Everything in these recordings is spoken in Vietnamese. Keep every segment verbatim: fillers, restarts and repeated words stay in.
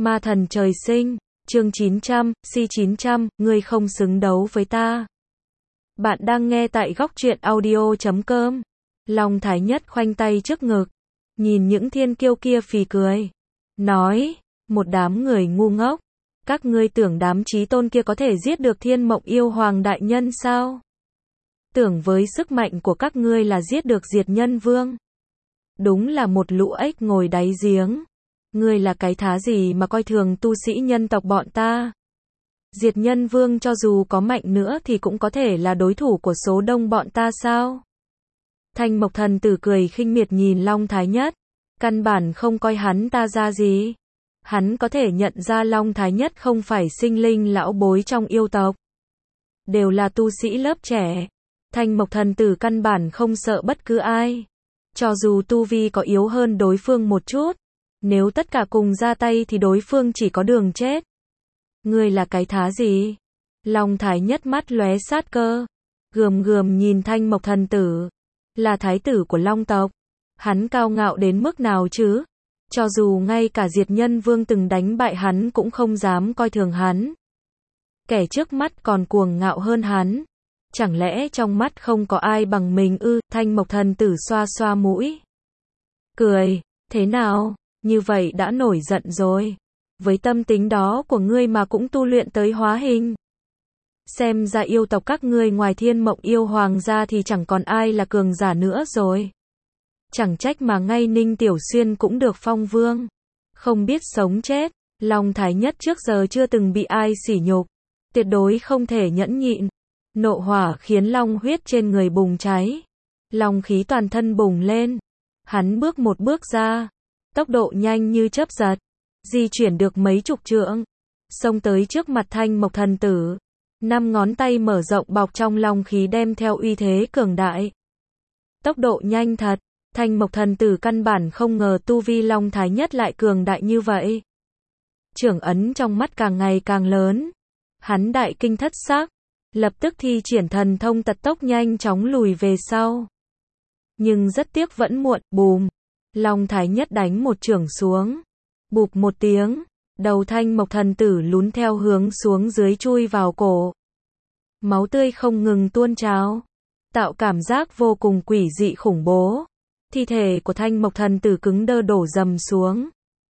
Ma thần trời sinh, chương chín trăm, C chín trăm, ngươi không xứng đấu với ta. Bạn đang nghe tại góc truyện audio chấm com. Long Thái Nhất khoanh tay trước ngực, nhìn những thiên kiêu kia phì cười, nói, một đám người ngu ngốc, các ngươi tưởng đám chí tôn kia có thể giết được Thiên Mộng Yêu Hoàng đại nhân sao? Tưởng với sức mạnh của các ngươi là giết được Diệt Nhân Vương? Đúng là một lũ ếch ngồi đáy giếng. Ngươi là cái thá gì mà coi thường tu sĩ nhân tộc bọn ta? Diệt Nhân Vương cho dù có mạnh nữa thì cũng có thể là đối thủ của số đông bọn ta sao? Thanh Mộc Thần Tử cười khinh miệt nhìn Long Thái Nhất, căn bản không coi hắn ta ra gì. Hắn có thể nhận ra Long Thái Nhất không phải sinh linh lão bối trong yêu tộc, đều là tu sĩ lớp trẻ. Thanh Mộc Thần Tử căn bản không sợ bất cứ ai, cho dù tu vi có yếu hơn đối phương một chút, nếu tất cả cùng ra tay thì đối phương chỉ có đường chết. Ngươi là cái thá gì? Long Thái Nhất mắt lóe sát cơ, gườm gườm nhìn Thanh Mộc Thần Tử, là thái tử của Long tộc, hắn cao ngạo đến mức nào chứ? Cho dù ngay cả Diệt Nhân Vương từng đánh bại hắn cũng không dám coi thường hắn. Kẻ trước mắt còn cuồng ngạo hơn hắn, chẳng lẽ trong mắt không có ai bằng mình ư? Thanh Mộc Thần Tử xoa xoa mũi, cười, thế nào, như vậy đã nổi giận rồi? Với tâm tính đó của ngươi mà cũng tu luyện tới hóa hình. Xem ra yêu tộc các ngươi ngoài Thiên Mộng Yêu Hoàng ra thì chẳng còn ai là cường giả nữa rồi. Chẳng trách mà ngay Ninh Tiểu Xuyên cũng được phong vương. Không biết sống chết, Long Thái Nhất trước giờ chưa từng bị ai sỉ nhục, tuyệt đối không thể nhẫn nhịn. Nộ hỏa khiến long huyết trên người bùng cháy, long khí toàn thân bùng lên. Hắn bước một bước ra, tốc độ nhanh như chớp giật, di chuyển được mấy chục trượng, xông tới trước mặt Thanh Mộc Thần Tử. Năm ngón tay mở rộng bọc trong long khí đem theo uy thế cường đại. Tốc độ nhanh thật, Thanh Mộc Thần Tử căn bản không ngờ tu vi Long Thái Nhất lại cường đại như vậy. Trưởng ấn trong mắt càng ngày càng lớn, hắn đại kinh thất sắc, lập tức thi triển thần thông tật tốc nhanh chóng lùi về sau. Nhưng rất tiếc vẫn muộn, bùm, Long Thái Nhất đánh một chưởng xuống, bụp một tiếng, đầu Thanh Mộc Thần Tử lún theo hướng xuống dưới chui vào cổ. Máu tươi không ngừng tuôn trào, tạo cảm giác vô cùng quỷ dị khủng bố. Thi thể của Thanh Mộc Thần Tử cứng đơ đổ dầm xuống.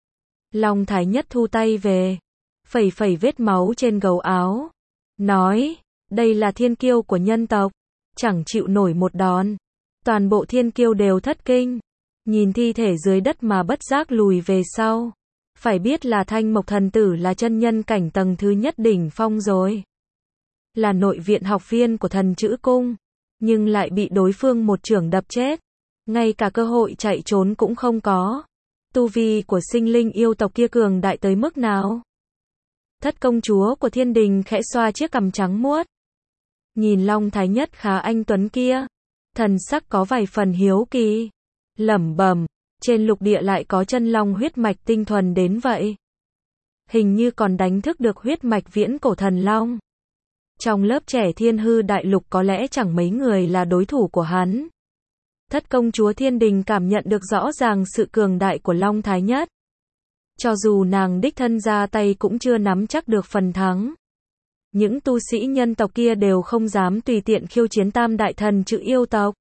Long Thái Nhất thu tay về, phẩy phẩy vết máu trên gấu áo, nói, đây là thiên kiêu của nhân tộc, chẳng chịu nổi một đòn. Toàn bộ thiên kiêu đều thất kinh, nhìn thi thể dưới đất mà bất giác lùi về sau. Phải biết là Thanh Mộc Thần Tử là chân nhân cảnh tầng thứ nhất đỉnh phong rồi, là nội viện học viên của Thần Chữ Cung, nhưng lại bị đối phương một chưởng đập chết, ngay cả cơ hội chạy trốn cũng không có. Tu vi của sinh linh yêu tộc kia cường đại tới mức nào? Thất công chúa của thiên đình khẽ xoa chiếc cằm trắng muốt, nhìn Long Thái Nhất khá anh tuấn kia, thần sắc có vài phần hiếu kỳ, lẩm bẩm, trên lục địa lại có chân long huyết mạch tinh thuần đến vậy. Hình như còn đánh thức được huyết mạch viễn cổ thần long. Trong lớp trẻ thiên hư đại lục có lẽ chẳng mấy người là đối thủ của hắn. Thất công chúa thiên đình cảm nhận được rõ ràng sự cường đại của Long Thái Nhất. Cho dù nàng đích thân ra tay cũng chưa nắm chắc được phần thắng. Những tu sĩ nhân tộc kia đều không dám tùy tiện khiêu chiến tam đại thần chữ yêu tộc.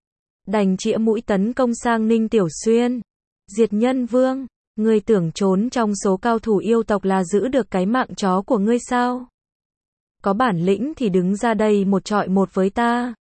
Đành chĩa mũi tấn công sang Ninh Tiểu Xuyên. Diệt Nhân Vương, ngươi tưởng trốn trong số cao thủ yêu tộc là giữ được cái mạng chó của ngươi sao? Có bản lĩnh thì đứng ra đây một trọi một với ta.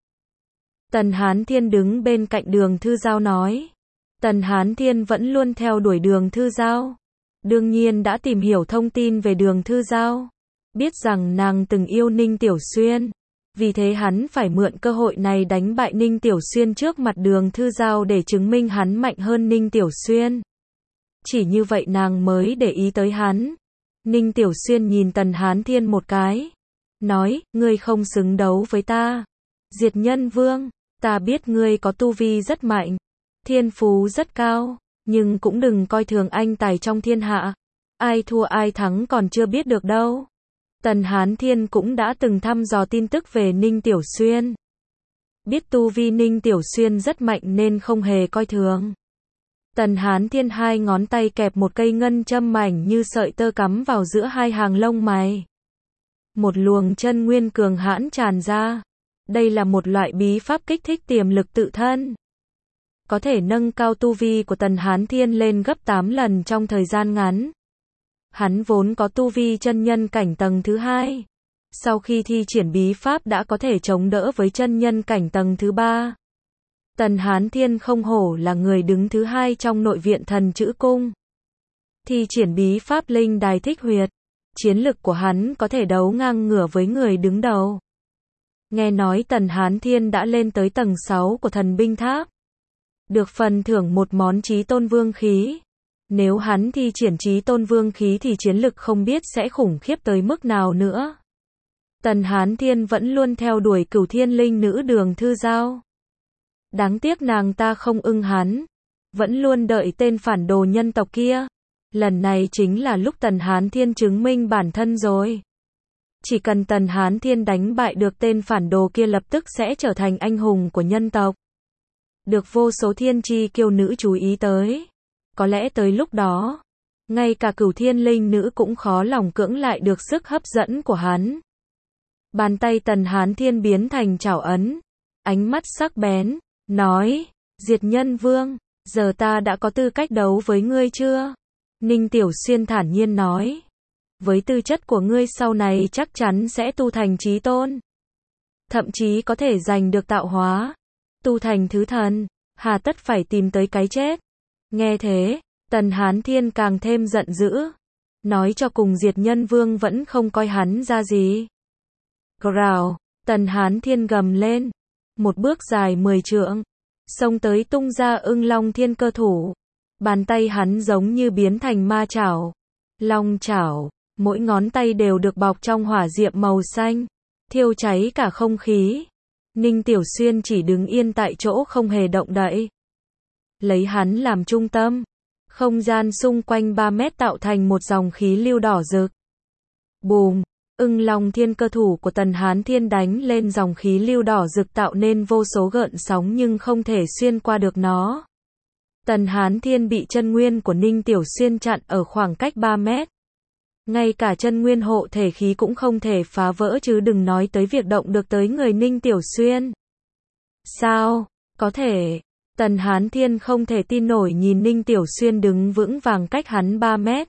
Tần Hán Thiên đứng bên cạnh Đường Thư Giao nói. Tần Hán Thiên vẫn luôn theo đuổi Đường Thư Giao, đương nhiên đã tìm hiểu thông tin về Đường Thư Giao, biết rằng nàng từng yêu Ninh Tiểu Xuyên. Vì thế hắn phải mượn cơ hội này đánh bại Ninh Tiểu Xuyên trước mặt Đường Thư Giao để chứng minh hắn mạnh hơn Ninh Tiểu Xuyên. Chỉ như vậy nàng mới để ý tới hắn. Ninh Tiểu Xuyên nhìn Tần Hán Thiên một cái, nói, ngươi không xứng đấu với ta. Diệt Nhân Vương, ta biết ngươi có tu vi rất mạnh, thiên phú rất cao, nhưng cũng đừng coi thường anh tài trong thiên hạ. Ai thua ai thắng còn chưa biết được đâu. Tần Hán Thiên cũng đã từng thăm dò tin tức về Ninh Tiểu Xuyên. Biết tu vi Ninh Tiểu Xuyên rất mạnh nên không hề coi thường. Tần Hán Thiên hai ngón tay kẹp một cây ngân châm mảnh như sợi tơ cắm vào giữa hai hàng lông mày. Một luồng chân nguyên cường hãn tràn ra. Đây là một loại bí pháp kích thích tiềm lực tự thân. Có thể nâng cao tu vi của Tần Hán Thiên lên gấp tám lần trong thời gian ngắn. Hắn vốn có tu vi chân nhân cảnh tầng thứ hai. Sau khi thi triển bí pháp đã có thể chống đỡ với chân nhân cảnh tầng thứ ba. Tần Hán Thiên không hổ là người đứng thứ hai trong nội viện Thần Chữ Cung. Thi triển bí pháp linh đài thích huyệt. Chiến lực của hắn có thể đấu ngang ngửa với người đứng đầu. Nghe nói Tần Hán Thiên đã lên tới tầng sáu của thần binh tháp. Được phần thưởng một món chí tôn vương khí. Nếu hắn thi triển chí tôn vương khí thì chiến lực không biết sẽ khủng khiếp tới mức nào nữa. Tần Hán Thiên vẫn luôn theo đuổi Cửu Thiên Linh nữ Đường Thư Giao. Đáng tiếc nàng ta không ưng hắn. Vẫn luôn đợi tên phản đồ nhân tộc kia. Lần này chính là lúc Tần Hán Thiên chứng minh bản thân rồi. Chỉ cần Tần Hán Thiên đánh bại được tên phản đồ kia lập tức sẽ trở thành anh hùng của nhân tộc. Được vô số thiên chi kiêu nữ chú ý tới. Có lẽ tới lúc đó, ngay cả Cửu Thiên Linh nữ cũng khó lòng cưỡng lại được sức hấp dẫn của hắn. Bàn tay Tần Hán Thiên biến thành chảo ấn. Ánh mắt sắc bén, nói, Diệt Nhân Vương, giờ ta đã có tư cách đấu với ngươi chưa? Ninh Tiểu Xuyên thản nhiên nói. Với tư chất của ngươi sau này chắc chắn sẽ tu thành chí tôn. Thậm chí có thể giành được tạo hóa. Tu thành thứ thần, hà tất phải tìm tới cái chết. Nghe thế, Tần Hán Thiên càng thêm giận dữ. Nói cho cùng Diệt Nhân Vương vẫn không coi hắn ra gì. Grào, Tần Hán Thiên gầm lên. Một bước dài mười trượng. Xông tới tung ra Ưng Long Thiên Cơ Thủ. Bàn tay hắn giống như biến thành ma chảo. Long chảo, mỗi ngón tay đều được bọc trong hỏa diệm màu xanh. Thiêu cháy cả không khí. Ninh Tiểu Xuyên chỉ đứng yên tại chỗ không hề động đậy. Lấy hắn làm trung tâm. Không gian xung quanh ba mét tạo thành một dòng khí lưu đỏ rực. Bùm, Ưng Long Thiên Cơ Thủ của Tần Hán Thiên đánh lên dòng khí lưu đỏ rực tạo nên vô số gợn sóng nhưng không thể xuyên qua được nó. Tần Hán Thiên bị chân nguyên của Ninh Tiểu Xuyên chặn ở khoảng cách ba mét. Ngay cả chân nguyên hộ thể khí cũng không thể phá vỡ chứ đừng nói tới việc động được tới người Ninh Tiểu Xuyên. Sao? Có thể. Tần Hán Thiên không thể tin nổi nhìn Ninh Tiểu Xuyên đứng vững vàng cách hắn ba mét.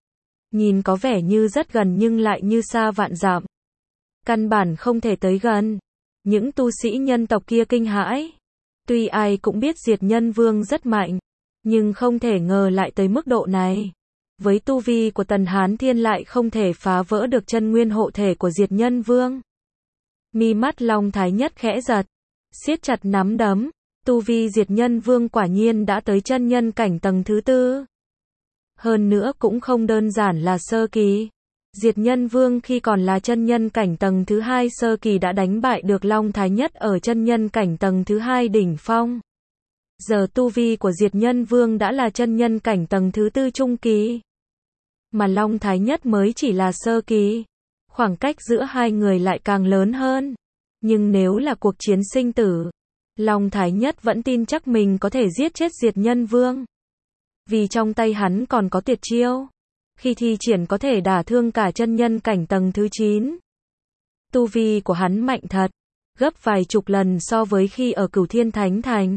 Nhìn có vẻ như rất gần nhưng lại như xa vạn dặm. Căn bản không thể tới gần. Những tu sĩ nhân tộc kia kinh hãi. Tuy ai cũng biết Diệt Nhân Vương rất mạnh, nhưng không thể ngờ lại tới mức độ này. Với tu vi của Tần Hán Thiên lại không thể phá vỡ được chân nguyên hộ thể của Diệt Nhân Vương. Mi mắt Long Thái Nhất khẽ giật, siết chặt nắm đấm. Tu vi Diệt Nhân Vương quả nhiên đã tới chân nhân cảnh tầng thứ tư. Hơn nữa cũng không đơn giản là sơ kỳ. Diệt Nhân Vương khi còn là chân nhân cảnh tầng thứ hai sơ kỳ đã đánh bại được Long Thái Nhất ở chân nhân cảnh tầng thứ hai đỉnh phong. Giờ tu vi của Diệt Nhân Vương đã là chân nhân cảnh tầng thứ tư trung kỳ. Mà Long Thái Nhất mới chỉ là sơ kỳ. Khoảng cách giữa hai người lại càng lớn hơn. Nhưng nếu là cuộc chiến sinh tử, Long Thái Nhất vẫn tin chắc mình có thể giết chết Diệt Nhân Vương. Vì trong tay hắn còn có tuyệt chiêu. Khi thi triển có thể đả thương cả chân nhân cảnh tầng thứ chín. Tu vi của hắn mạnh thật. Gấp vài chục lần so với khi ở Cửu Thiên Thánh Thành.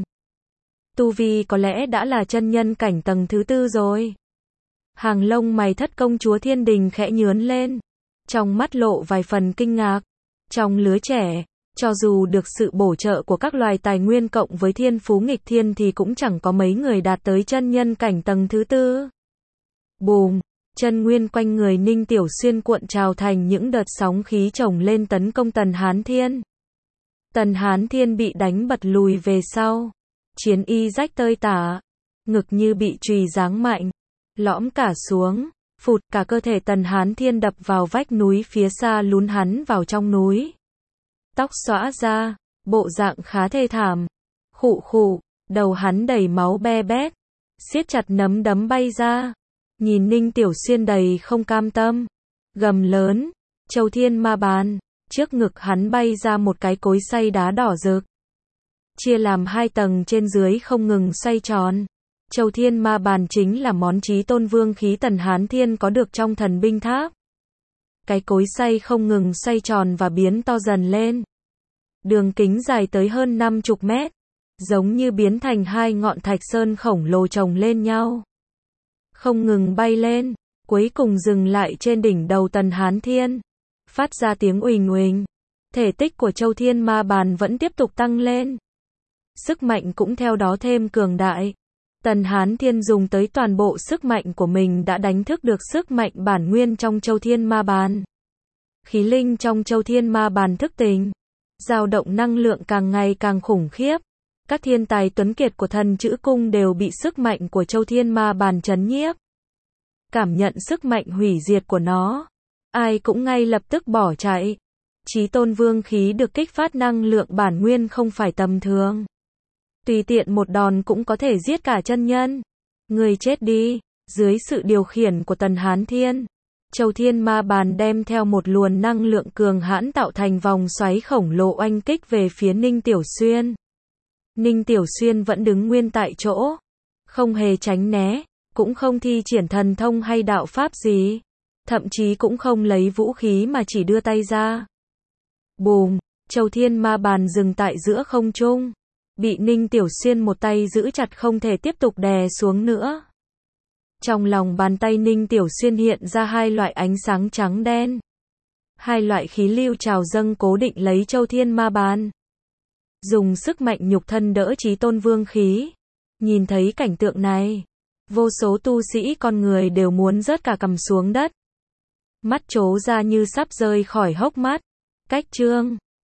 Tu vi có lẽ đã là chân nhân cảnh tầng thứ tư rồi. Hàng lông mày Thất công chúa Thiên Đình khẽ nhướn lên. Trong mắt lộ vài phần kinh ngạc. Trong lứa trẻ, cho dù được sự bổ trợ của các loài tài nguyên cộng với thiên phú nghịch thiên thì cũng chẳng có mấy người đạt tới chân nhân cảnh tầng thứ tư. Bùm, chân nguyên quanh người Ninh Tiểu Xuyên cuộn trào thành những đợt sóng khí chồng lên tấn công Tần Hán Thiên. Tần Hán Thiên bị đánh bật lùi về sau. Chiến y rách tơi tả. Ngực như bị chùy giáng mạnh. Lõm cả xuống. Phụt, cả cơ thể Tần Hán Thiên đập vào vách núi phía xa lún hắn vào trong núi. Tóc xõa ra, bộ dạng khá thê thảm. Khụ khụ, đầu hắn đầy máu be bét. Siết chặt nắm đấm bay ra. Nhìn Ninh Tiểu Xuyên đầy không cam tâm. Gầm lớn, Châu Thiên Ma Bàn. Trước ngực hắn bay ra một cái cối xay đá đỏ rực. Chia làm hai tầng trên dưới không ngừng xoay tròn. Châu Thiên Ma Bàn chính là món chí tôn vương khí Tần Hán Thiên có được trong thần binh tháp. Cái cối xay không ngừng xoay tròn và biến to dần lên. Đường kính dài tới hơn năm mươi mét, giống như biến thành hai ngọn thạch sơn khổng lồ chồng lên nhau. Không ngừng bay lên, cuối cùng dừng lại trên đỉnh đầu Tần Hán Thiên. Phát ra tiếng uỳnh uỳnh. Thể tích của Châu Thiên Ma Bàn vẫn tiếp tục tăng lên. Sức mạnh cũng theo đó thêm cường đại. Tần Hán Thiên dùng tới toàn bộ sức mạnh của mình đã đánh thức được sức mạnh bản nguyên trong Châu Thiên Ma Bàn. Khí linh trong Châu Thiên Ma Bàn thức tỉnh, dao động năng lượng càng ngày càng khủng khiếp. Các thiên tài tuấn kiệt của Thần Chữ Cung đều bị sức mạnh của Châu Thiên Ma Bàn chấn nhiếp. Cảm nhận sức mạnh hủy diệt của nó, ai cũng ngay lập tức bỏ chạy. Chí tôn vương khí được kích phát năng lượng bản nguyên không phải tầm thường. Tùy tiện một đòn cũng có thể giết cả chân nhân. Người chết đi. Dưới sự điều khiển của Tần Hán Thiên, Châu Thiên Ma Bàn đem theo một luồng năng lượng cường hãn tạo thành vòng xoáy khổng lồ oanh kích về phía Ninh Tiểu Xuyên. Ninh Tiểu Xuyên vẫn đứng nguyên tại chỗ, không hề tránh né, cũng không thi triển thần thông hay đạo pháp gì, thậm chí cũng không lấy vũ khí mà chỉ đưa tay ra. Bùm, Châu Thiên Ma Bàn dừng tại giữa không trung, bị Ninh Tiểu Xuyên một tay giữ chặt không thể tiếp tục đè xuống nữa. Trong lòng bàn tay Ninh Tiểu Xuyên hiện ra hai loại ánh sáng trắng đen. Hai loại khí lưu trào dâng cố định lấy Châu Thiên Ma Bàn. Dùng sức mạnh nhục thân đỡ chí tôn vương khí. Nhìn thấy cảnh tượng này, vô số tu sĩ con người đều muốn rớt cả cằm xuống đất. Mắt trố ra như sắp rơi khỏi hốc mắt. Cách chương